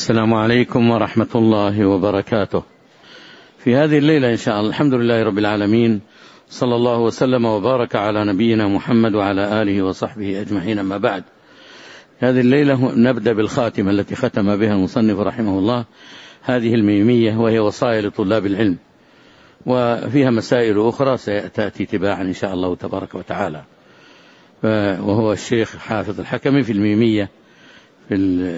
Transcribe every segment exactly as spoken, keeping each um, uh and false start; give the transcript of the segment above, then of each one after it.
السلام عليكم ورحمة الله وبركاته. في هذه الليلة إن شاء الله الحمد لله رب العالمين، صلى الله وسلم وبارك على نبينا محمد وعلى آله وصحبه أجمعين. أما بعد، هذه الليلة نبدأ بالخاتمة التي ختم بها المصنف رحمه الله هذه الميمية، وهي وصايا لطلاب العلم، وفيها مسائل أخرى ستأتي تباعا إن شاء الله تبارك وتعالى. وهو الشيخ حافظ الحكمي في الميمية، في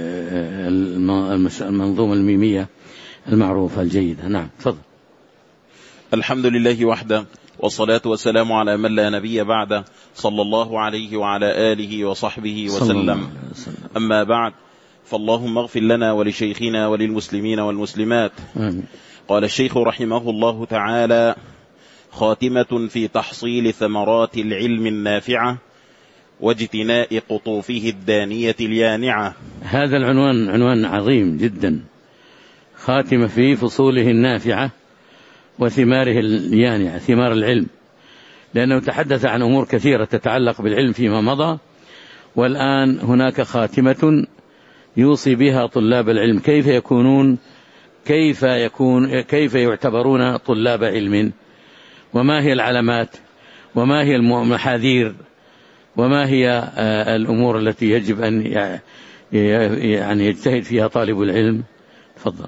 المنظومة الميمية المعروفة الجيدة. نعم، تفضل. الحمد لله وحده، والصلاة والسلام على من لا نبي بعده، صلى الله عليه وعلى آله وصحبه وسلم. أما بعد، فاللهم اغفر لنا ولشيخنا وللمسلمين والمسلمات. آمين. قال الشيخ رحمه الله تعالى: خاتمة في تحصيل ثمرات العلم النافعة واجتناء قطوفه الدانية اليانعة. هذا العنوان عنوان عظيم جدا، خاتمة في فصوله النافعة وثماره اليانعة، ثمار العلم، لأنه تحدث عن أمور كثيرة تتعلق بالعلم فيما مضى، والآن هناك خاتمة يوصي بها طلاب العلم، كيف يكونون كيف يكون كيف يعتبرون طلاب علم، وما هي العلامات، وما هي المحاذير، وما هي الأمور التي يجب أن يعني يجتهد فيها طالب العلم. تفضل.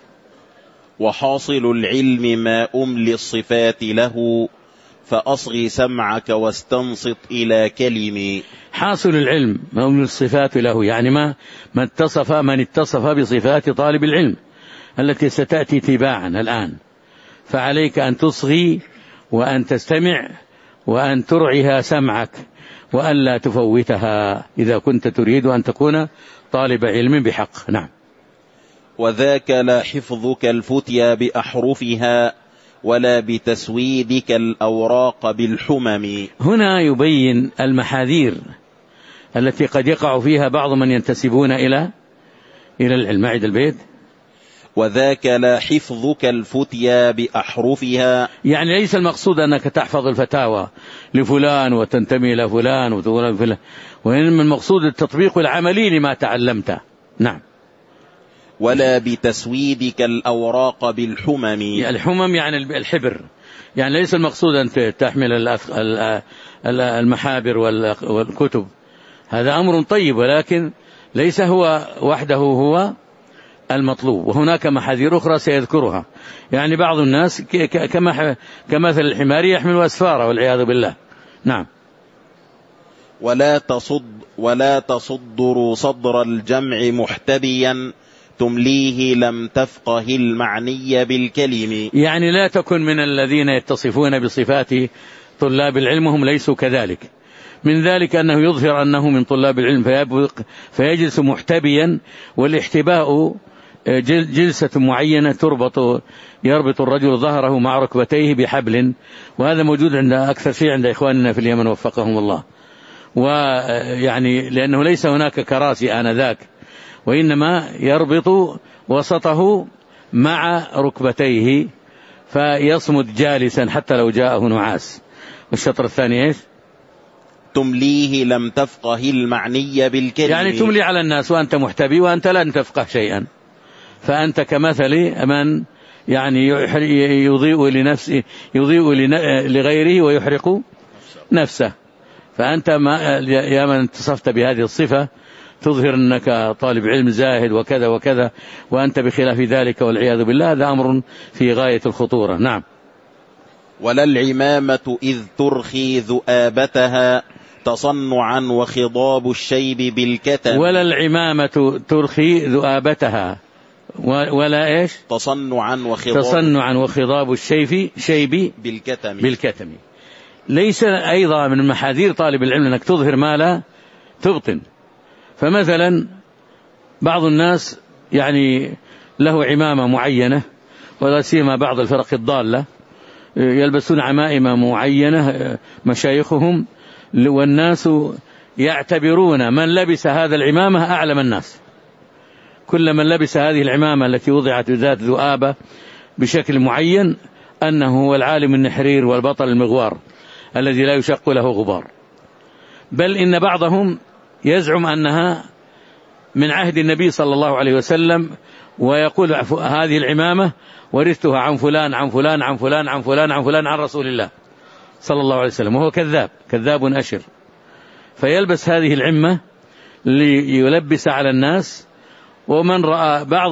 وحاصل العلم ما أملي الصفات له، فأصغي سمعك واستنصت إلى كلمي. حاصل العلم ما أملي الصفات له، يعني ما من اتصف من اتصف بصفات طالب العلم التي ستأتي تباعا الآن، فعليك أن تصغي وأن تستمع وأن ترعيها سمعك وألا تفوتها إذا كنت تريد أن تكون طالب علم بحق. نعم. وذاك لا حفظك الفتيا بأحرفها ولا بتسويدك الأوراق بالحمم. هنا يبين المحاذير التي قد يقع فيها بعض من ينتسبون إلى إلى العلم. أعد البيت. وذاك لا حفظك الفتيا بأحرفها، يعني ليس المقصود أنك تحفظ الفتاوى لفلان وتنتمي إلى فلان وتقول فلان، وإنما المقصود التطبيق العملي لما تعلمته. نعم. ولا بتسويدك الأوراق بالحمم. الحمم يعني الحبر، يعني ليس المقصود أن تحمل المحابر والكتب، هذا أمر طيب، ولكن ليس هو وحده هو المطلوب، وهناك محاذير أخرى سيذكرها. يعني بعض الناس كمثل الحمار يحمل أسفاره والعياذ بالله. نعم. ولا تصد ولا تصدر صدر الجمع محتبيا، تمليه لم تفقه المعني بالكلم. يعني لا تكن من الذين يتصفون بصفات طلاب العلم هم ليسوا كذلك. من ذلك أنه يظهر أنه من طلاب العلم فيجلس محتبيا، والاحتباء جلسة معينة تربط يربط الرجل ظهره مع ركبتيه بحبل، وهذا موجود عند أكثر شيء عند إخواننا في اليمن وفقهم الله. ويعني لأنه ليس هناك كراسي آنذاك، وإنما يربط وسطه مع ركبتيه فيصمد جالسا حتى لو جاءه نعاس. والشطر الثاني إيش؟ تمليه لم تفقه المعني بالكلم، يعني تملي على الناس وأنت محتبي وأنت لن تفقه شيئا، فأنت كمثل من يعني يضيء لنفسه يضيء لغيره ويحرق نفسه. فأنت ما يا من اتصفت بهذه الصفة تظهر أنك طالب علم زاهد وكذا وكذا، وأنت بخلاف ذلك والعياذ بالله، هذا أمر في غاية الخطورة. نعم. ولا العمامة إذ ترخي ذؤابتها، تصنعا وخضاب الشيب بالكتم. ولا العمامة ترخي ذؤابتها، ولا إيش؟ تصنعا وخضاب تصنعا وخضاب الشيب شيب بالكتم بالكتم. ليس أيضا من محاذير طالب العلم أنك تظهر ما لا تبطن. فمثلا بعض الناس يعني له عمامة معينة، ولا سيما بعض الفرق الضالة يلبسون عمائم معينة مشايخهم، والناس يعتبرون من لبس هذا العمامة أعلم الناس. كل من لبس هذه العمامة التي وضعت ذات ذؤابة بشكل معين أنه هو العالم النحرير والبطل المغوار الذي لا يشق له غبار. بل إن بعضهم يزعم أنها من عهد النبي صلى الله عليه وسلم، ويقول هذه العمامة ورثتها عن فلان عن فلان عن فلان عن فلان عن فلان عن رسول الله صلى الله عليه وسلم، وهو كذاب كذاب أشر. فيلبس هذه العمة ليلبس على الناس. ومن رأى بعض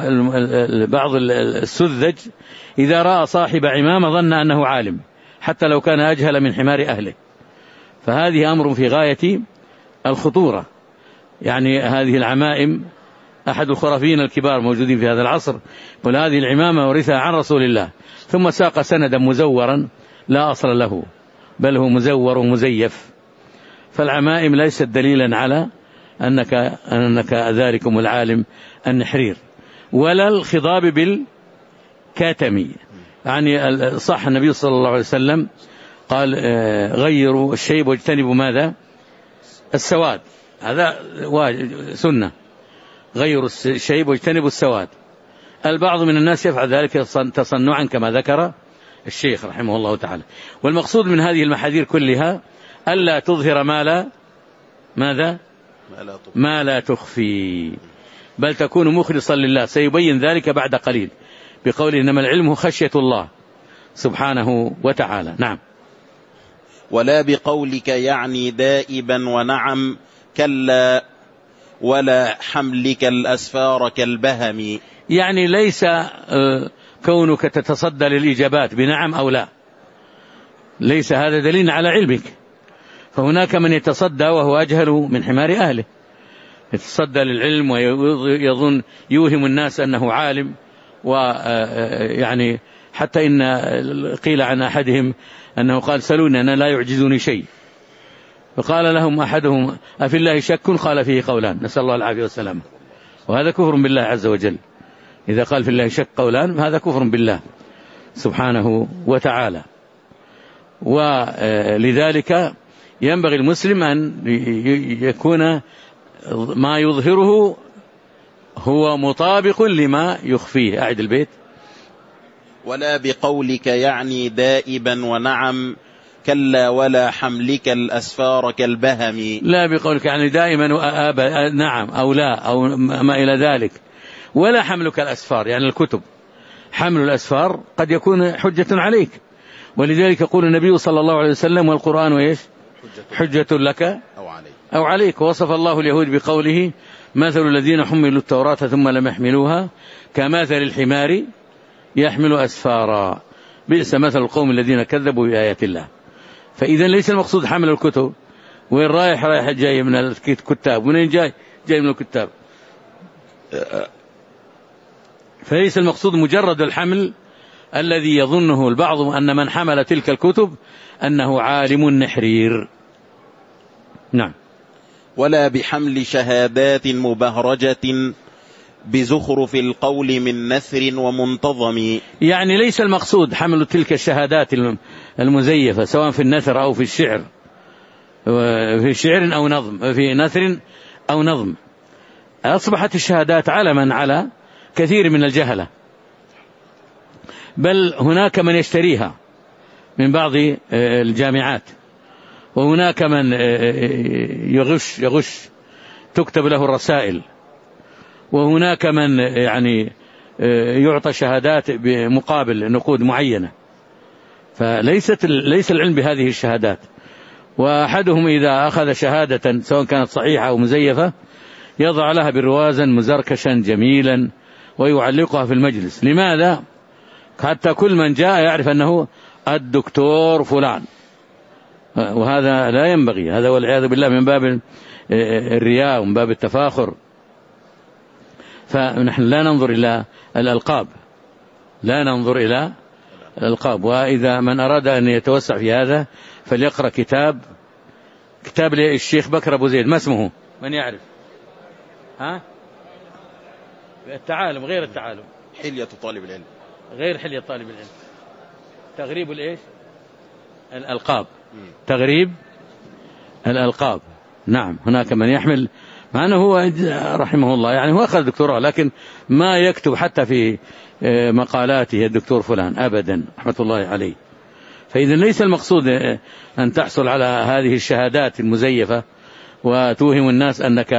بعض السذج إذا رأى صاحب عمامة ظن أنه عالم حتى لو كان أجهل من حمار أهله. فهذه أمر في غاية الخطورة. يعني هذه العمائم أحد الخرافيين الكبار موجودين في هذا العصر قال هذه العمامة ورثها عن رسول الله، ثم ساق سندا مزورا لا أصل له بل هو مزور ومزيف. فالعمائم ليست دليلا على أنك, أنك ذلكم العالم النحرير، ولا الخضاب بالكاتمي. يعني صح النبي صلى الله عليه وسلم قال غيروا الشيب واجتنبوا ماذا؟ السواد. هذا سنة، غيروا الشيب واجتنبوا السواد. البعض من الناس يفعل ذلك تصنعا كما ذكر الشيخ رحمه الله تعالى. والمقصود من هذه المحاذير كلها ألا تظهر ما لا ماذا ما لا تخفي، بل تكون مخلصا لله. سيبين ذلك بعد قليل بقوله إنما العلم خشية الله سبحانه وتعالى. نعم. ولا بقولك يعني دائبا ونعم كلا ولا حملك الأسفار كالبهم. يعني ليس كونك تتصدى للإجابات بنعم أو لا، ليس هذا دليل على علمك. فهناك من يتصدى وهو أجهل من حمار أهله، يتصدى للعلم ويظن يوهم الناس أنه عالم. ويعني حتى إن قيل عن أحدهم أنه قال سلوني أنا لا يعجزني شيء، فقال لهم أحدهم أفي الله شك؟ قال فيه قولان، نسأل الله العافية والسلامة. وهذا كفر بالله عز وجل. إذا قال في الله شك قولان هذا كفر بالله سبحانه وتعالى. ولذلك ينبغي المسلم أن يكون ما يظهره هو مطابق لما يخفيه. أعد البيت. ولا بقولك يعني دائبا ونعم كلا ولا حملك الأسفار كالبهم. لا بقولك يعني دائما نعم أو لا أو ما إلى ذلك. ولا حملك الأسفار يعني الكتب، حمل الأسفار قد يكون حجة عليك. ولذلك يقول النبي صلى الله عليه وسلم والقرآن وإيش حجة لك أو عليك, أو عليك. ووصف الله اليهود بقوله مثل الذين حملوا التوراة ثم لم يحملوها كمثل الحمار يحمل أسفارا بئس مثل القوم الذين كذبوا بآيات الله. فإذا ليس المقصود حمل الكتب. وين رايح؟ رايح جاي من الكتاب. منين جاي؟ جاي من الكتاب. فليس المقصود مجرد الحمل الذي يظنه البعض أن من حمل تلك الكتب أنه عالم نحرير. نعم. ولا بحمل شهادات مبهرجة بزخرف القول من نثر ومنتظم. يعني ليس المقصود حمل تلك الشهادات المزيفة سواء في النثر أو في الشعر، في شعر أو نظم، في نثر أو نظم. أصبحت الشهادات علما على كثير من الجهلة، بل هناك من يشتريها من بعض الجامعات، وهناك من يغش يغش تكتب له الرسائل، وهناك من يعني يعطى شهادات بمقابل نقود معينة. فليست ليس العلم بهذه الشهادات. وأحدهم إذا أخذ شهادة سواء كانت صحيحة أو مزيفة يضع لها بروازا مزركشا جميلا ويعلقها في المجلس. لماذا؟ حتى كل من جاء يعرف أنه الدكتور فلان، وهذا لا ينبغي. هذا والعياذ بالله من باب الرياء ومن باب التفاخر. فنحن لا ننظر إلى الألقاب، لا ننظر إلى الألقاب. وإذا من أراد أن يتوسع في هذا فليقرأ كتاب كتاب للشيخ بكر أبو زيد. ما اسمه؟ من يعرف؟ ها؟ التعالم غير التعالم، حلية طالب العلم غير حلية طالب العلم، تغريب الإيش؟ الألقاب، تغريب الألقاب. نعم. هناك من يحمل، مع أنه هو رحمه الله يعني هو أخذ دكتوراه لكن ما يكتب حتى في مقالاته الدكتور فلان أبدا رحمة الله عليه. فإذا ليس المقصود أن تحصل على هذه الشهادات المزيفة وتوهم الناس أنك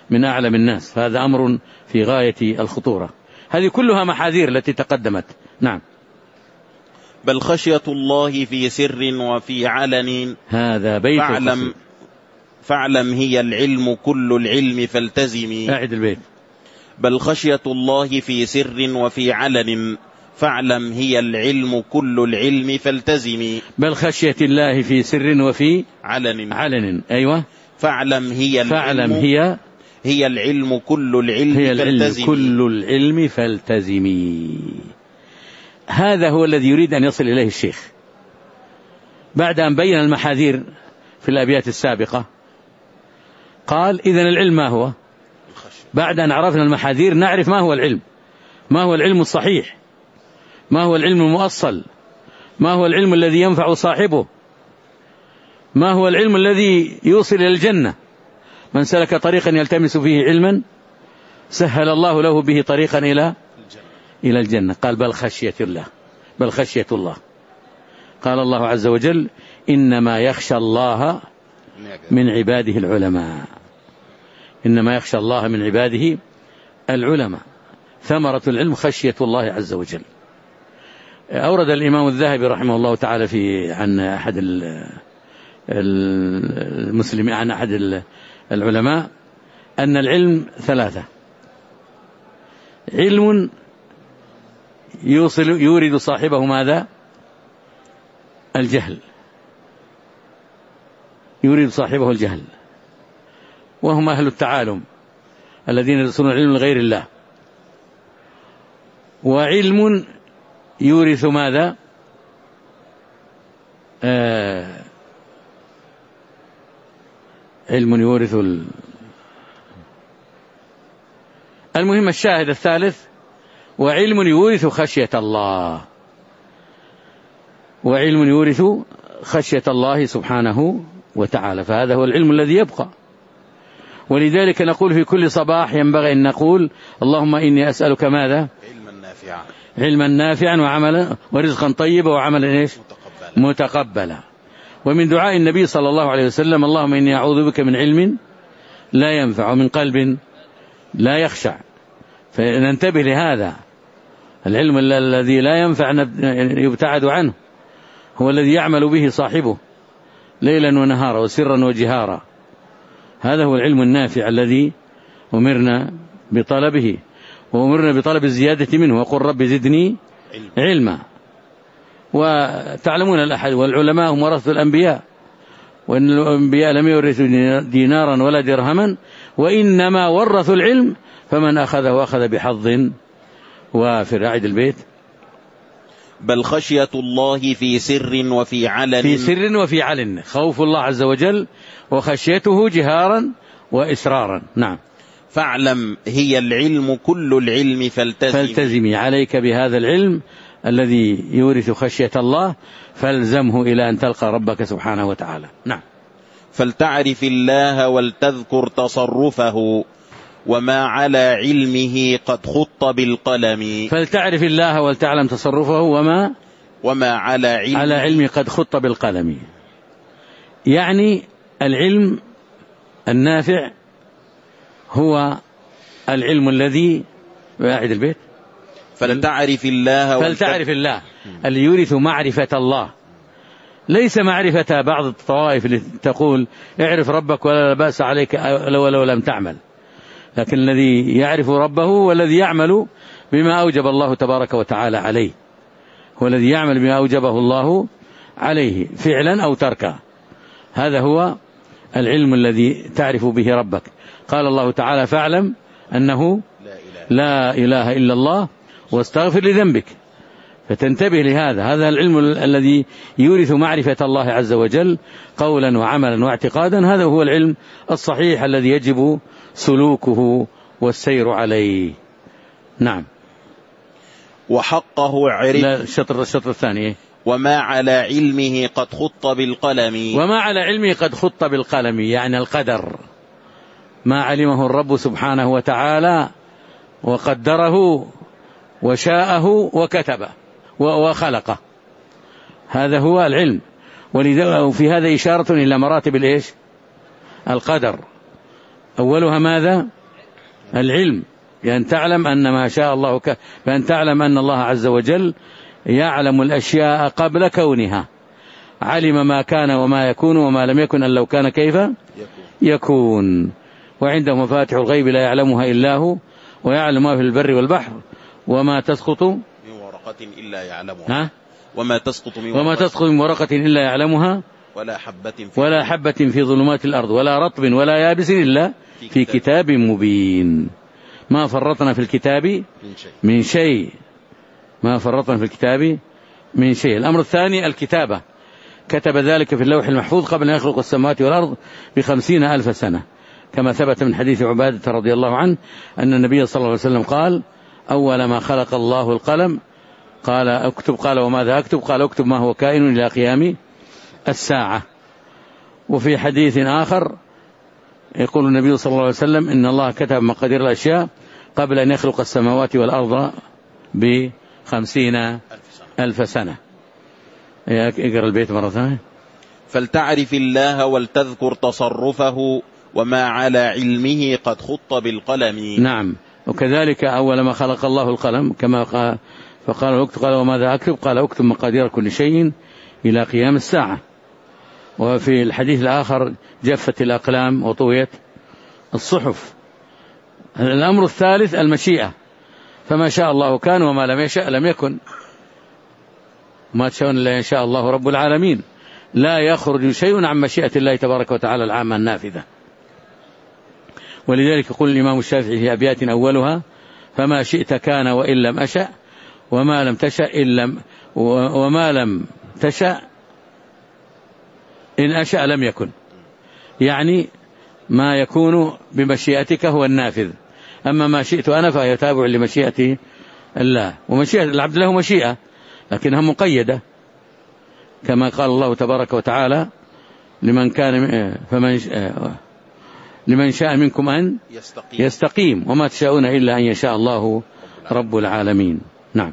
من أعلم الناس، فهذا أمر في غاية الخطورة. هذه كلها محاذير التي تقدمت. نعم. بل خشية الله في سر وفي علن، هذا بيت فاعلم, فاعلم هي العلم كل العلم فالتزمي. أعد البيت. بل خشية الله في سر وفي علن، فاعلم هي العلم كل العلم فالتزمي. بل خشية الله في سر وفي علن علن. أيوة. فاعلم هي العلم فاعلم هي هي العلم كل العلم هي العلم فالتزمي. كل العلم فالتزمي. هذا هو الذي يريد أن يصل إليه الشيخ بعد أن بين المحاذير في الأبيات السابقة. قال إذن العلم ما هو؟ بعد أن عرفنا المحاذير نعرف ما هو العلم، ما هو العلم الصحيح، ما هو العلم المؤصل، ما هو العلم الذي ينفع صاحبه، ما هو العلم الذي يوصل إلى الجنة. من سلك طريقا يلتمس فيه علما سهل الله له به طريقا إلى إلى الجنة. قال بل خشية الله، بل خشية الله. قال الله عز وجل إنما يخشى الله من عباده العلماء، إنما يخشى الله من عباده العلماء. ثمرة العلم خشية الله عز وجل. أورد الإمام الذهبي رحمه الله تعالى في عن أحد المسلمين عن أحد العلماء أن العلم ثلاثة: علم يوصل يورد صاحبه ماذا؟ الجهل، يورد صاحبه الجهل، وهم أهل التعالم الذين يرسلون العلم لغير الله. وعلم يورث ماذا؟ آه علم يورث ال... المهم الشاهد الثالث: وعلم يورث خشية الله، وعلم يورث خشية الله سبحانه وتعالى. فهذا هو العلم الذي يبقى. ولذلك نقول في كل صباح ينبغي أن نقول اللهم إني أسألك ماذا؟ علما نافعا، علما نافعا وعملا ورزقا طيبا وعملا إيش؟ متقبلا. متقبلا. ومن دعاء النبي صلى الله عليه وسلم اللهم إني أعوذ بك من علم لا ينفع ومن قلب لا يخشع. فننتبه لهذا العلم الذي لا ينفع يبتعد عنه، هو الذي يعمل به صاحبه ليلا ونهارا وسرا وجهارا. هذا هو العلم النافع الذي أمرنا بطلبه، وأمرنا بطلب الزيادة منه، وقل رب زدني علما. وتعلمون الأحد والعلماء هم ورثة الأنبياء، وإن الأنبياء لم يورثوا دينارا ولا درهما، وإنما ورثوا العلم، فمن أخذه أخذ بحظ وافر. أعد البيت. بل خشية الله في سر وفي علن، في سر وفي علن، خوف الله عز وجل وخشيته جهارا وإسرارا. نعم. فاعلم هي العلم كل العلم فالتزمي، فالتزمي. عليك بهذا العلم الذي يورث خشية الله، فالزمه إلى أن تلقى ربك سبحانه وتعالى. نعم. فلتعرف الله ولتذكر تصرفه، وما على علمه قد خط بالقلم. فلتعرف الله ولتعلم تصرفه، وما وما على علمه, على علمه قد خط بالقلم. يعني العلم النافع هو العلم الذي أعد البيت. فلتعرف الله فلتعرف الله اللي يورث معرفة الله، ليس معرفة بعض الطوائف اللي تقول اعرف ربك ولا بأس عليك لو لو لم تعمل، لكن الذي يعرف ربه هو الذي يعمل بما أوجب الله تبارك وتعالى عليه، هو الذي يعمل بما أوجبه الله عليه فعلا أو تركا. هذا هو العلم الذي تعرف به ربك. قال الله تعالى فاعلم أنه لا إله إلا الله واستغفر لذنبك. فتنتبه لهذا، هذا العلم الذي يورث معرفة الله عز وجل قولا وعملا واعتقادا. هذا هو العلم الصحيح الذي يجب سلوكه والسير عليه. نعم. وحقه عرف. لا، الشطر الشطر الثاني. وما على علمه قد خط بالقلم. وما على علمه قد خط بالقلم، يعني القدر، ما علمه الرب سبحانه وتعالى وقدره وشاءه وكتبه وخلقه. هذا هو العلم. ولذا في هذا إشارة إلى مراتب الإيش؟ القدر. أولها ماذا؟ العلم، بأن تعلم أن ما شاء الله ك... بأن تعلم أن الله عز وجل يعلم الأشياء قبل كونها، علم ما كان وما يكون وما لم يكن أن لو كان كيف يكون, يكون. وعنده مفاتح الغيب لا يعلمها إلا هو، ويعلم ما في البر والبحر، وما تسقط من ورقة إلا يعلمها، ها؟ وما تسقط من وما تسقط من ورقة إلا يعلمها، ولا حبة في, ولا حبة في ظلمات الأرض، ولا رطب ولا يابس إلا في كتاب مبين. ما فرطنا في الكتاب من شيء, من شيء. ما فرطنا في الكتاب من شيء. الأمر الثاني الكتابة، كتب ذلك في اللوح المحفوظ قبل أن يخلق السماوات والأرض بخمسين ألف سنة، كما ثبت من حديث عبادة رضي الله عنه أن النبي صلى الله عليه وسلم قال: أول ما خلق الله القلم، قال اكتب، قال وماذا أكتب؟ قال اكتب ما هو كائن إلى قيام الساعة. وفي حديث آخر يقول النبي صلى الله عليه وسلم: إن الله كتب مقادير الأشياء قبل أن يخلق السماوات والأرض بخمسين ألف سنة. اقرأ البيت مرة ثانية. فلتعرف الله ولتذكر تصرفه وما على علمه قد خط بالقلم. نعم. وكذلك أول ما خلق الله القلم كما قال، فقال اكتب، قال وماذا أكتب؟ قال اكتب مقادير كل شيء إلى قيام الساعة. وفي الحديث الآخر: جفت الأقلام وطويت الصحف. الأمر الثالث المشيئة، فما شاء الله كان وما لم يشاء لم يكن، ما تشاءون إلا إن شاء الله رب العالمين. لا يخرج شيء عن مشيئة الله تبارك وتعالى العامة النافذة. ولذلك يقول الإمام الشافعي في أبيات أولها: فما شئت كان وإن لم أشأ، وما لم تشأ إن لم وما لم تشأ إن أشأ لم يكن. يعني ما يكون بمشيئتك هو النافذ، أما ما شئت أنا فهي تابع لمشيئة الله. ومشيئة العبد له مشيئة لكنها مقيدة، كما قال الله تبارك وتعالى: لمن كان فمن لمن شاء منكم أن يستقيم, يستقيم وما تشاءون إلا أن يشاء الله رب العالمين. نعم.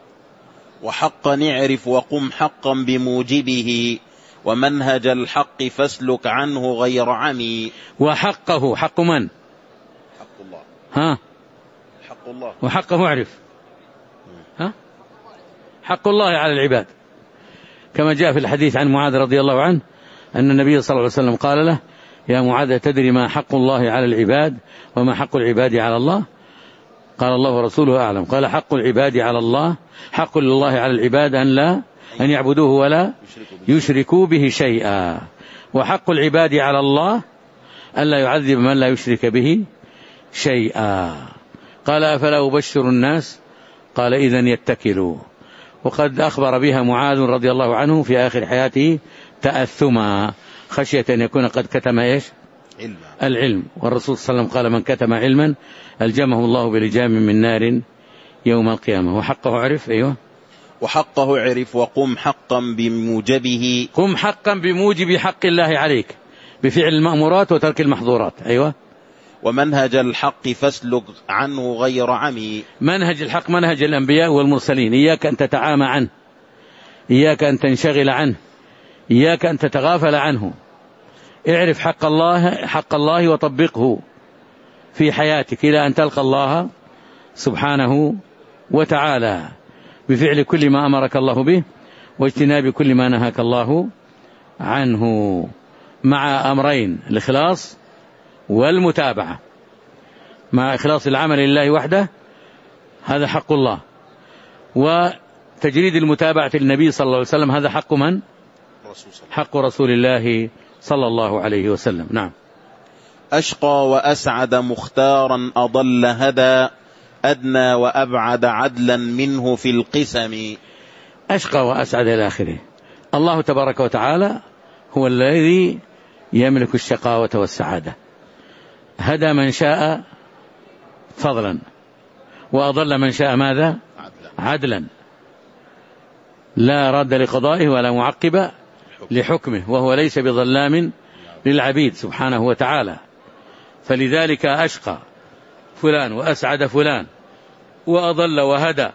وحقا نعرف وقم حقا بموجبه، ومنهج الحق فاسلك عنه غير عمي. وحقه، حق من؟ حق الله. ها؟ حق الله. وحقه اعرف. ها؟ حق الله على العباد، كما جاء في الحديث عن معاذ رضي الله عنه أن النبي صلى الله عليه وسلم قال له: يا معاذ تدري ما حق الله على العباد وما حق العباد على الله؟ قال: الله ورسوله أعلم. قال: حق العباد على الله، حق لله على العباد أن لا أن يعبدوه ولا يشركوا به شيئا، وحق العباد على الله ألا يعذب من لا يشرك به شيئا. قال: أفلا أبشر الناس؟ قال: إذن يتكلوا. وقد أخبر بها معاذ رضي الله عنه في آخر حياته تأثما، خشية أن يكون قد كتم إيش؟ علم. العلم. والرسول صلى الله عليه وسلم قال: من كتم علما ألجمه الله بلجام من نار يوم القيامة. وحقه عرف. أيوه. وحقه عرف وقم حقا بموجبه. قم حقا بموجب حق الله عليك بفعل المأمورات وترك المحظورات. أيوه. ومنهج الحق فاسلك عنه غير عمي. منهج الحق منهج الأنبياء والمرسلين، إياك أن تتعامى عنه، إياك أن تنشغل عنه، إياك أن تتغافل عنه. اعرف حق الله حق الله وطبقه في حياتك إلى أن تلقى الله سبحانه وتعالى بفعل كل ما أمرك الله به واجتناب كل ما نهاك الله عنه، مع أمرين: الإخلاص والمتابعة. مع إخلاص العمل لله وحده، هذا حق الله، وتجريد المتابعة للنبي صلى الله عليه وسلم، هذا حق من؟ حق رسول الله صلى الله عليه وسلم. نعم. أشقى وأسعد مختارا أضل هدى، أدنى وأبعد عدلا منه في القسم. أشقى وأسعد إلى آخره. الله تبارك وتعالى هو الذي يملك الشقاوة والسعادة. هدى من شاء فضلا، وأضل من شاء ماذا؟ عدلا. لا راد لقضائه ولا معقب لحكمه، وهو ليس بظلام للعبيد سبحانه وتعالى. فلذلك أشقى فلان وأسعد فلان وأضل وهدى.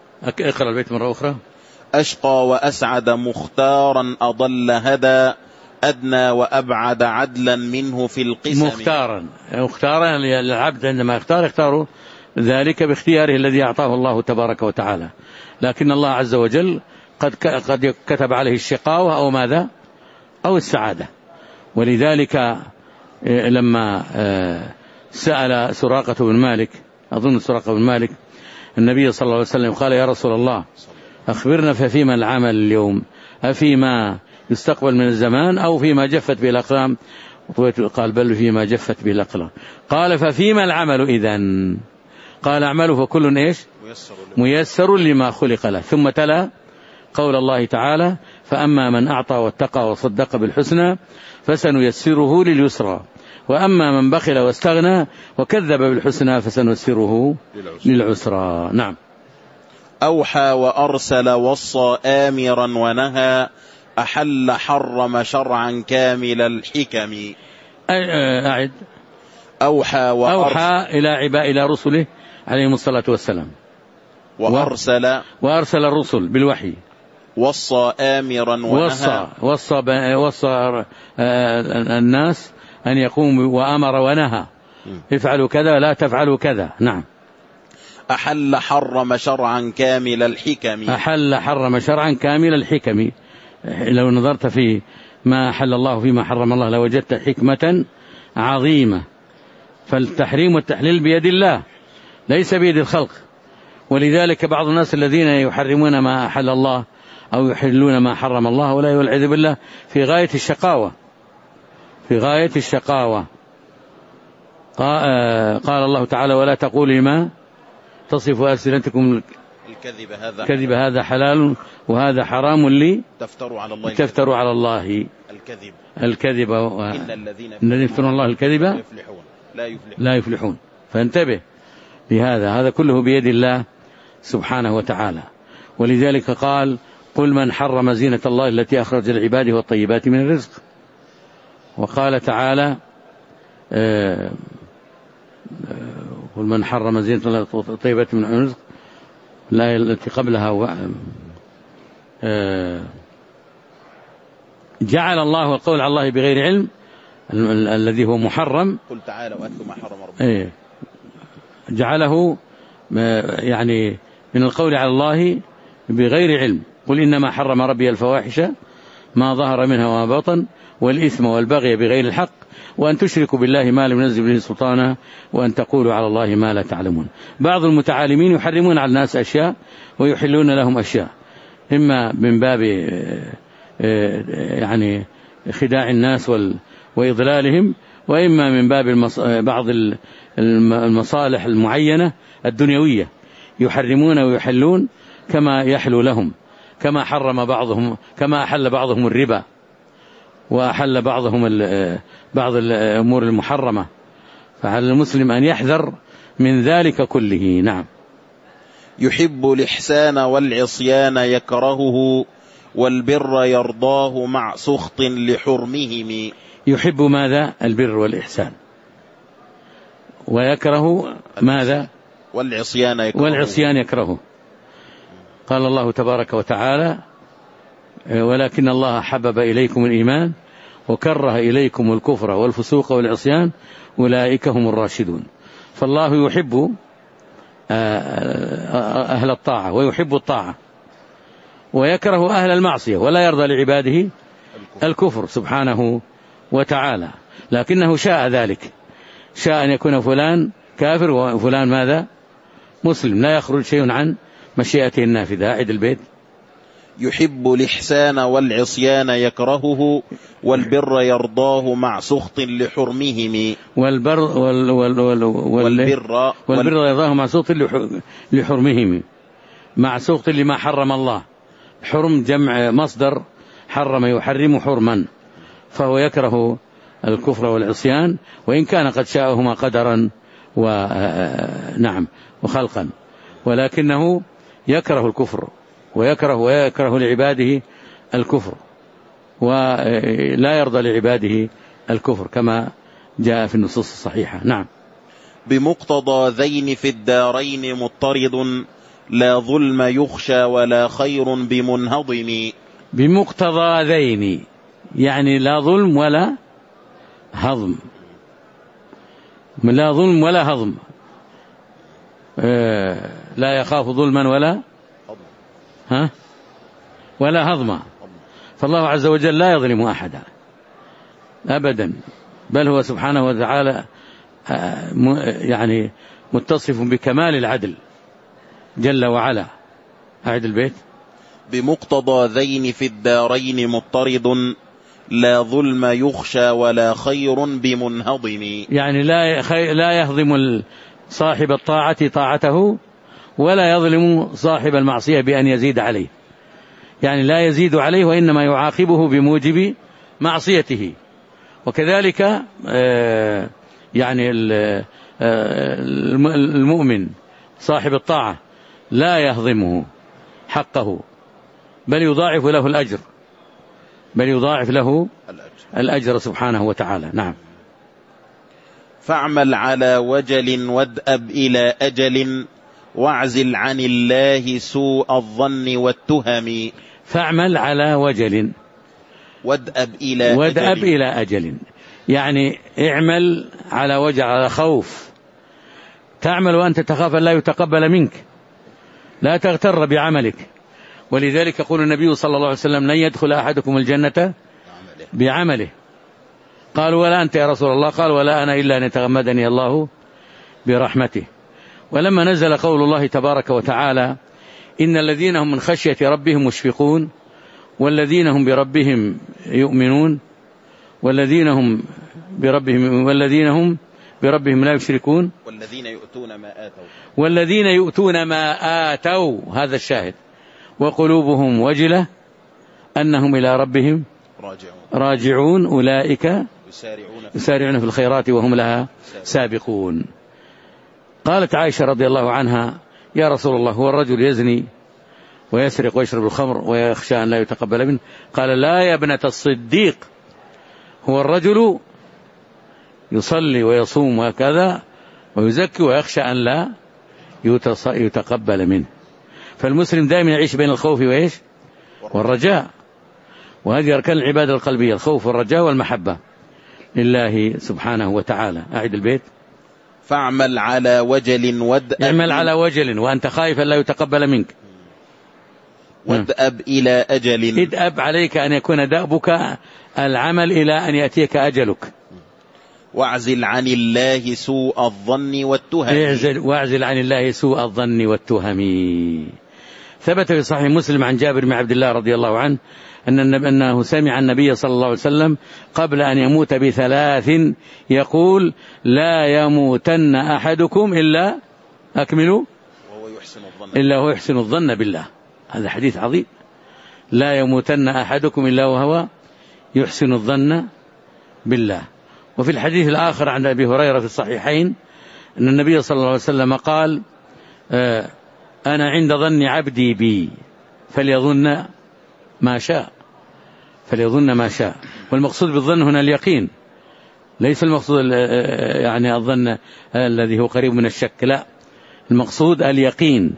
اقرأ البيت مرة أخرى. أشقى وأسعد مختارا أضل هدى، أدنى وأبعد عدلا منه في القسم. مختارا مختارا العبد عندما يختار يختار ذلك باختياره الذي أعطاه الله تبارك وتعالى، لكن الله عز وجل قد قد كتب عليه الشقاوة أو ماذا أو السعادة. ولذلك لما سأل سراقة بن مالك، أظن سراقة بن مالك، النبي صلى الله عليه وسلم قال يا رسول الله أخبرنا ففيما العمل اليوم، أفيما يستقبل من الزمان أو فيما جفت به الأقلام؟ قال بل فيما جفت به الأقلام. قال ففيما العمل إذن؟ قال اعملوا فكل إيش ميسر لما خلق له. ثم تلا قول الله تعالى فأما من أعطى واتقى وصدق بالحسنى فسنيسره لليسرى وأما من بخل واستغنى وكذب بالحسنى فسنيسره للعسرى. نعم. أوحى وأرسل وصى آمرا ونهى أحل حرم شرعا كامل الحكم. أعد. أوحى وأرسل أوحى إلى عباء إلى رسله عليهم الصلاة والسلام، وأرسل وأرسل الرسل بالوحي، وصى آمرا ونهى، وصى وصى, وصى الناس أن يقوموا، وأمر ونهى افعلوا كذا لا تفعلوا كذا. نعم. أحل حرم شرعا كامل الحكم. أحل حرم شرعا كامل الحكم. لو نظرت في ما أحل الله فيما حرم الله لوجدت حكمة عظيمة. فالتحريم والتحليل بيد الله ليس بيد الخلق. ولذلك بعض الناس الذين يحرمون ما أحل الله أو يحلون ما حرم الله ولا والعياذ بالله في غاية الشقاوة، في غاية الشقاوة. قال الله تعالى ولا تقولوا ما تصف ألسنتكم الكذب هذا كذب هذا حلال وهذا حرام لي تفتروا على الله تفتروا على الله الكذب الكذب و... إن الذين يفترون الله الكذب لا يفلحون لا يفلحون, لا يفلحون. فانتبه لهذا، هذا كله بيد الله سبحانه وتعالى. ولذلك قال قل من حرم زينة الله التي أخرج لعباده والطيبات من الرزق. وقال تعالى آه قل من حرم زينة الله الطيبات من الرزق لا التي قبلها و... آه جعل الله القول على الله بغير علم ال... الذي هو محرم. قل تعالى وأتلوا ما حرم ربكم. إيه جعله يعني من القول على الله بغير علم. قل إنما حرم ربي الفواحش ما ظهر منها وما بطن والإثم والبغي بغير الحق وأن تشركوا بالله ما لم ينزل به سلطانا وأن تقولوا على الله ما لا تعلمون. بعض المتعالمين يحرمون على الناس أشياء ويحلون لهم أشياء، إما من باب يعني خداع الناس وإضلالهم، وإما من باب بعض المصالح المعينة الدنيوية يحرمون ويحلون كما يحلو لهم، كما حرم بعضهم كما أحل بعضهم الربا وأحل بعضهم بعض الأمور المحرمة. فعلى المسلم أن يحذر من ذلك كله. نعم. يحب الإحسان والعصيان يكرهه والبر يرضاه مع سخط لحرمهم. يحب ماذا؟ البر والإحسان، ويكره ماذا؟ والعصيان يكرهه. والعصيان يكرهه. قال الله تبارك وتعالى ولكن الله حبب إليكم الإيمان وكره إليكم الكفر والفسوق والعصيان أولئك هم الراشدون. فالله يحب أهل الطاعة ويحب الطاعة ويكره أهل المعصية ولا يرضى لعباده الكفر سبحانه وتعالى، لكنه شاء ذلك، شاء أن يكون فلان كافر وفلان ماذا؟ مسلم، لا يخرج شيء عن مشيئته النافذة. أعد البيت. يحب الإحسان والعصيان يكرهه والبر يرضاه مع سخط لحرمهم. والبر وال وال وال والبر والبر يرضاه مع سخط لحرمهم، مع سخط لما حرم الله. حرم جمع مصدر حرم يحرم حرما، فهو يكره الكفر والعصيان وإن كان قد شاءهما قدرا ونعم وخلقا، ولكنه يكره الكفر ويكره ويكره لعباده الكفر ولا يرضى لعباده الكفر كما جاء في النصوص الصحيحة. نعم. بمقتضى ذين في الدارين مضطرد لا ظلم يخشى ولا خير بمنهضم. بمقتضى ذين يعني لا ظلم ولا هضم، لا ظلم ولا هضم، لا يخاف ظلما ولا ها ولا هضما. فالله عز وجل لا يظلم أحدا أبدا، بل هو سبحانه وتعالى يعني متصف بكمال العدل جل وعلا. أعد البيت. بمقتضى ذين في الدارين مضطرد، لا ظلم يخشى ولا خير بمنهضم. يعني لا لا يهضم صاحب الطاعة طاعته، ولا يظلم صاحب المعصية بأن يزيد عليه، يعني لا يزيد عليه وإنما يعاقبه بموجب معصيته. وكذلك يعني المؤمن صاحب الطاعة لا يهضمه حقه، بل يضاعف له الأجر، بل يضاعف له الأجر سبحانه وتعالى. نعم. فاعمل على وجل وادأب إلى أجل، واعزل عن الله سوء الظن والتهم. فاعمل على وجل وادأب إلى وادأب أجل. إلى أجل، يعني اعمل على وجل، على خوف. تعمل وأنت تخاف أن لا يتقبل منك، لا تغتر بعملك. ولذلك يقول النبي صلى الله عليه وسلم: لن يدخل أحدكم الجنة بعمله. قالوا: ولا أنت يا رسول الله؟ قال: ولا أنا إلا أن يتغمدني الله برحمته. ولما نزل قول الله تبارك وتعالى: إن الذين هم من خشية ربهم مشفقون، والذين هم بربهم يؤمنون، والذين هم بربهم والذين هم بربهم لا يشركون، والذين يؤتون ما آتوا والذين يؤتون ما آتوا، هذا الشاهد، وقلوبهم وجلة أنهم إلى ربهم راجعون, راجعون أولئك يسارعون, يسارعون في الخيرات وهم لها سابقون. قالت عائشة رضي الله عنها: يا رسول الله، هو الرجل يزني ويسرق ويشرب الخمر ويخشى أن لا يتقبل منه؟ قال: لا يا ابنة الصديق، هو الرجل يصلي ويصوم وكذا ويزكي ويخشى أن لا يتقبل منه. فالمسلم دائما يعيش بين الخوف وإيش والرجاء، وهذه أركان العبادة القلبية: الخوف والرجاء والمحبة لله سبحانه وتعالى. أعد البيت. فاعمل على وجل وادأب. اعمل على وجل وأنت خائف أن لا يتقبل منك. وادأب إلى أجل. ادأب، عليك أن يكون دأبك العمل إلى أن يأتيك أجلك. واعزل عن الله سوء الظن والتهم. واعزل عن الله سوء الظن والتهم. ثبت في صحيح مسلم عن جابر بن عبد الله رضي الله عنه أنه سمع النبي صلى الله عليه وسلم قبل أن يموت بثلاث يقول: لا يموتن أحدكم إلا أكملوا وهو يحسن الظن إلا هو يحسن الظن بالله. هذا حديث عظيم: لا يموتن أحدكم إلا وهو يحسن الظن بالله. وفي الحديث الآخر عن أبي هريرة في الصحيحين أن النبي صلى الله عليه وسلم قال: آه أنا عند ظن عبدي بي فليظن ما شاء فليظن ما شاء. والمقصود بالظن هنا اليقين، ليس المقصود يعني الظن الذي هو قريب من الشك، لا، المقصود اليقين.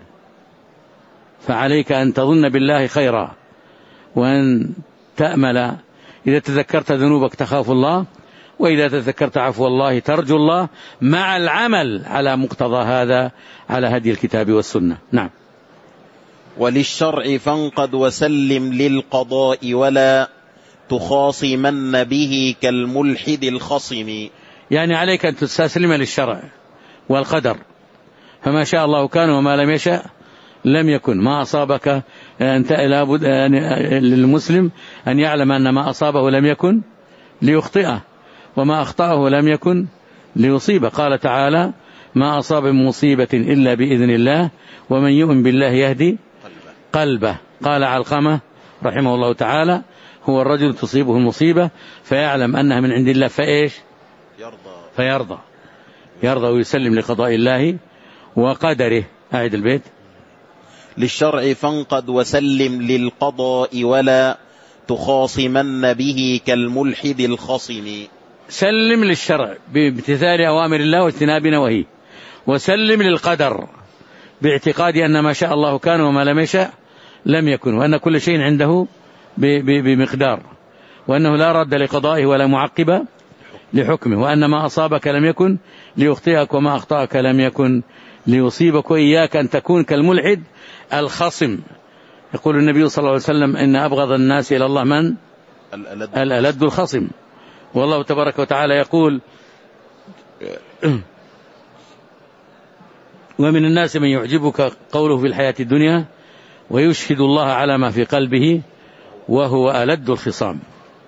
فعليك أن تظن بالله خيرا، وأن تأمل إذا تذكرت ذنوبك تخاف الله، وإذا تذكرت عفو الله ترجو الله، مع العمل على مقتضى هذا على هدي الكتاب والسنة. نعم. وللشرع فانقد وسلم للقضاء، ولا تخاصمن به كالملحد الخصم. يعني عليك أن تستسلم للشرع والقدر، فما شاء الله كان وما لم يشأ لم يكن. ما أصابك أنت لابد للمسلم أن يعلم أن ما أصابه لم يكن ليخطئه، وما أخطأه لم يكن ليصيبه. قال تعالى: ما أصاب من مصيبة إلا بإذن الله، ومن يؤمن بالله يهدي قلبه. قال علقمة رحمه الله تعالى: هو الرجل تصيبه المصيبة فيعلم أنها من عند الله فإيش يرضى فيرضى يرضى ويسلم لقضاء الله وقدره. أعد البيت. للشرع فانقد وسلم للقضاء، ولا تخاصمن به كالملحد الخصم. سلم للشرع بامتثال أوامر الله واجتناب نواهيه، وسلم للقدر باعتقاد أن ما شاء الله كان وما لم يشاء لم يكن، وأن كل شيء عنده بمقدار. وأنه لا رد لقضائه ولا معقب لحكمه، وأن ما أصابك لم يكن ليخطئك وما أخطأك لم يكن ليصيبك، وإياك أن تكون كالملحد الخصم. يقول النبي صلى الله عليه وسلم إن أبغض الناس إلى الله من الألد الخصم. والله تبارك وتعالى يقول ومن الناس من يعجبك قوله في الحياة الدنيا ويشهد الله على ما في قلبه وهو ألد الخصام.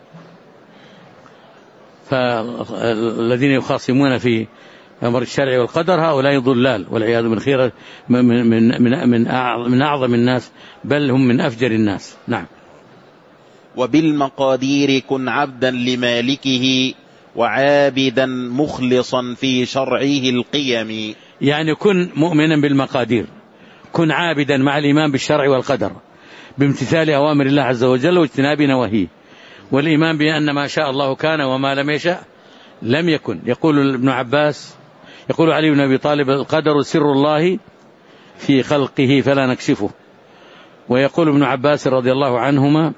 فالذين يخاصمون في أمر الشرع والقدر هؤلاء ضلال والعياذ من خير من من من من أعظم الناس، بل هم من أفجر الناس. نعم. وبالمقادير كن عبدا لمالكه وعابدا مخلصا في شرعه القيم. يعني كن مؤمنا بالمقادير، كن عابدا مع الإيمان بالشرع والقدر بامتثال أوامر الله عز وجل واجتناب نواهيه، والإيمان بأن ما شاء الله كان وما لم يشاء لم يكن. يقول ابن عباس يقول علي بن أبي طالب القدر سر الله في خلقه فلا نكشفه. ويقول ابن عباس رضي الله عنهما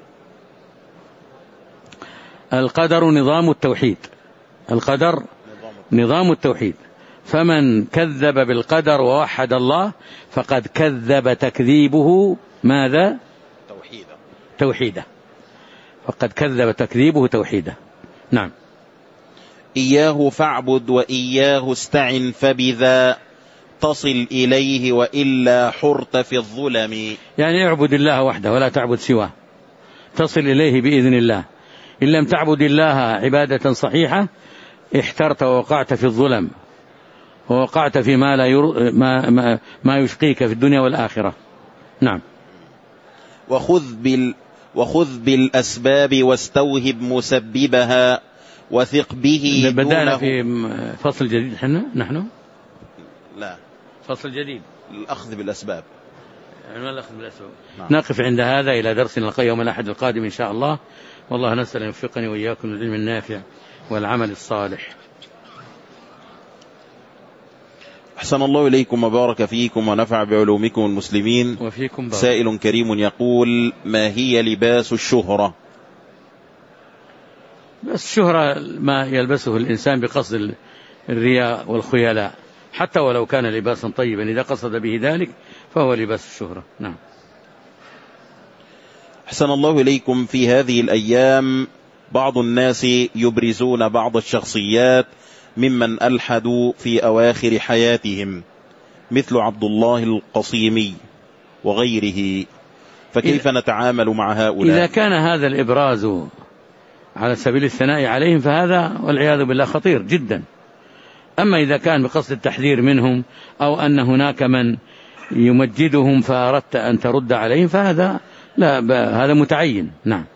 القدر نظام التوحيد، القدر نظام التوحيد، فمن كذب بالقدر ووحد الله فقد كذب تكذيبه ماذا؟ توحيدا. توحيدا، فقد كذب تكذيبه توحيدا. نعم. إياه فاعبد وإياه استعن فبذا تصل إليه وإلا حرت في الظلم. يعني اعبد الله وحده ولا تعبد سواه تصل إليه بإذن الله. إن لم تعبد الله عبادة صحيحة احترت ووقعت في الظلم ووقعت في ما لا ير... ما... ما... ما يشقيك في الدنيا والآخرة. نعم. وخذ بال وخذ بالأسباب واستوهب مسببها وثق به. بدأنا في فصل جديد حنا نحن لا فصل جديد الأخذ بالأسباب. يعني الأخذ بالأسباب. نعم. نقف عند هذا إلى درس نلقى يوم الأحد القادم إن شاء الله. والله نسأل أن يوفقني وإياكم للعلم النافع والعمل الصالح. أحسن الله إليكم وبارك فيكم ونفع بعلومكم المسلمين وفيكم بارك. سائل كريم يقول ما هي لباس الشهرة؟ بس الشهرة ما يلبسه الإنسان بقصد الرياء والخيلاء، حتى ولو كان لباسا طيبا إذا قصد به ذلك فهو لباس الشهرة. نعم. أحسن الله إليكم في هذه الأيام بعض الناس يبرزون بعض الشخصيات ممن ألحدوا في أواخر حياتهم مثل عبد الله القصيمي وغيره، فكيف نتعامل مع هؤلاء؟ إذا كان هذا الإبراز على سبيل الثناء عليهم فهذا والعياذ بالله خطير جدا. أما إذا كان بقصد التحذير منهم أو أن هناك من يمجدهم فأردت أن ترد عليهم فهذا لا هذا متعين. نعم.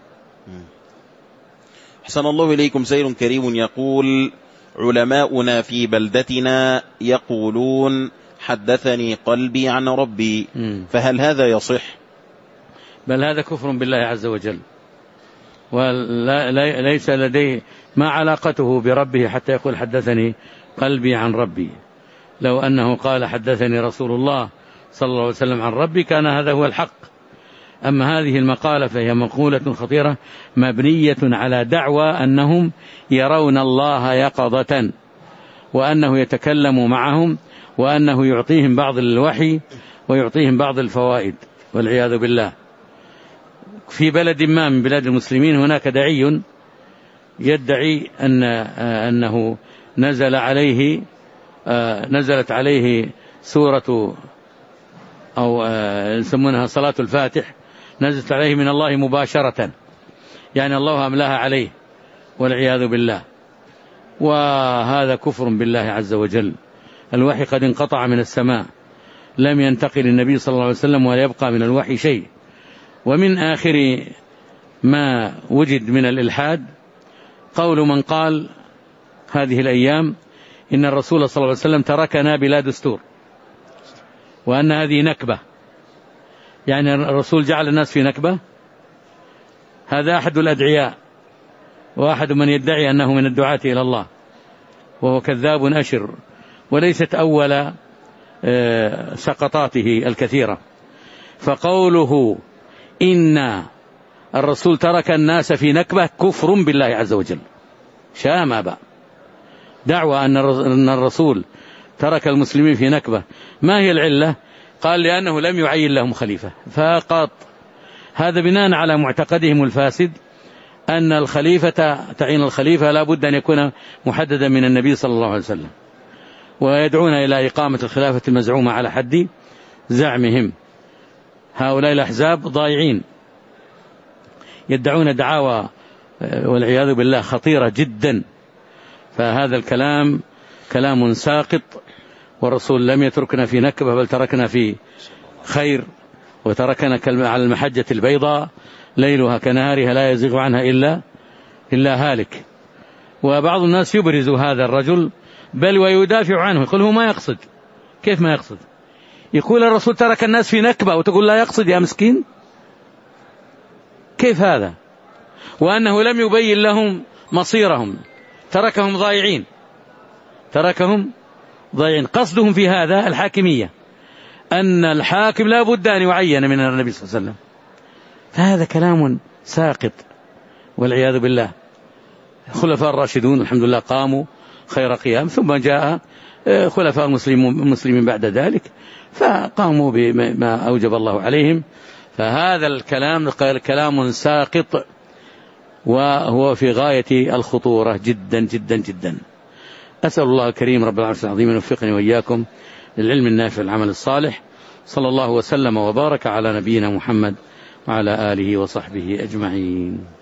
أحسن الله إليكم سير كريم يقول علماؤنا في بلدتنا يقولون حدثني قلبي عن ربي، فهل هذا يصح؟ بل هذا كفر بالله عز وجل، وليس لديه ما علاقته بربه حتى يقول حدثني قلبي عن ربي. لو أنه قال حدثني رسول الله صلى الله عليه وسلم عن ربي كان هذا هو الحق. أما هذه المقالة فهي مقولة خطيرة مبنية على دعوى أنهم يرون الله يقظة وأنه يتكلم معهم وأنه يعطيهم بعض الوحي ويعطيهم بعض الفوائد والعياذ بالله. في بلد ما من بلاد المسلمين هناك داعي يدعي أن أنه نزل عليه نزلت عليه سورة أو يسمونها صلاة الفاتح، نزلت عليه من الله مباشرة، يعني الله أملاها عليه والعياذ بالله. وهذا كفر بالله عز وجل. الوحي قد انقطع من السماء، لم ينتقل النبي صلى الله عليه وسلم ولا يبقى من الوحي شيء. ومن آخر ما وجد من الإلحاد قول من قال هذه الأيام إن الرسول صلى الله عليه وسلم تركنا بلا دستور، وأن هذه نكبة، يعني الرسول جعل الناس في نكبة. هذا أحد الأدعياء وأحد من يدعي أنه من الدعاة إلى الله، وهو كذاب أشر، وليست أول سقطاته الكثيرة. فقوله إن الرسول ترك الناس في نكبة كفر بالله عز وجل، شاء ما بقى. دعوى أن الرسول ترك المسلمين في نكبة، ما هي العلة؟ قال لأنه لم يعين لهم خليفة فقط. هذا بناء على معتقدهم الفاسد أن الخليفة، تعيين الخليفة لا بد أن يكون محددا من النبي صلى الله عليه وسلم، ويدعون إلى إقامة الخلافة المزعومة على حد زعمهم. هؤلاء الأحزاب ضايعين، يدعون دعاوى والعياذ بالله خطيرة جدا. فهذا الكلام كلام ساقط، والرسول لم يتركنا في نكبة بل تركنا في خير، وتركنا على المحجة البيضاء ليلها كنهارها لا يزيغ عنها إلا إلا هالك. وبعض الناس يبرز هذا الرجل بل ويدافع عنه، يقول هو ما يقصد. كيف ما يقصد؟ يقول الرسول ترك الناس في نكبة وتقول لا يقصد يا مسكين؟ كيف هذا؟ وأنه لم يبين لهم مصيرهم، تركهم ضايعين، تركهم ضايعين. قصدهم في هذا الحاكمية، أن الحاكم لا بد أن يعين من النبي صلى الله عليه وسلم. فهذا كلام ساقط والعياذ بالله. خلفاء الراشدون الحمد لله قاموا خير قيام، ثم جاء خلفاء المسلمين بعد ذلك فقاموا بما أوجب الله عليهم. فهذا الكلام كلام ساقط، وهو في غاية الخطورة جدا جدا جدا. أسأل الله الكريم رب العرش العظيم أن يوفقني وإياكم للعلم النافع والعمل الصالح. صلى الله وسلم وبارك على نبينا محمد وعلى آله وصحبه أجمعين.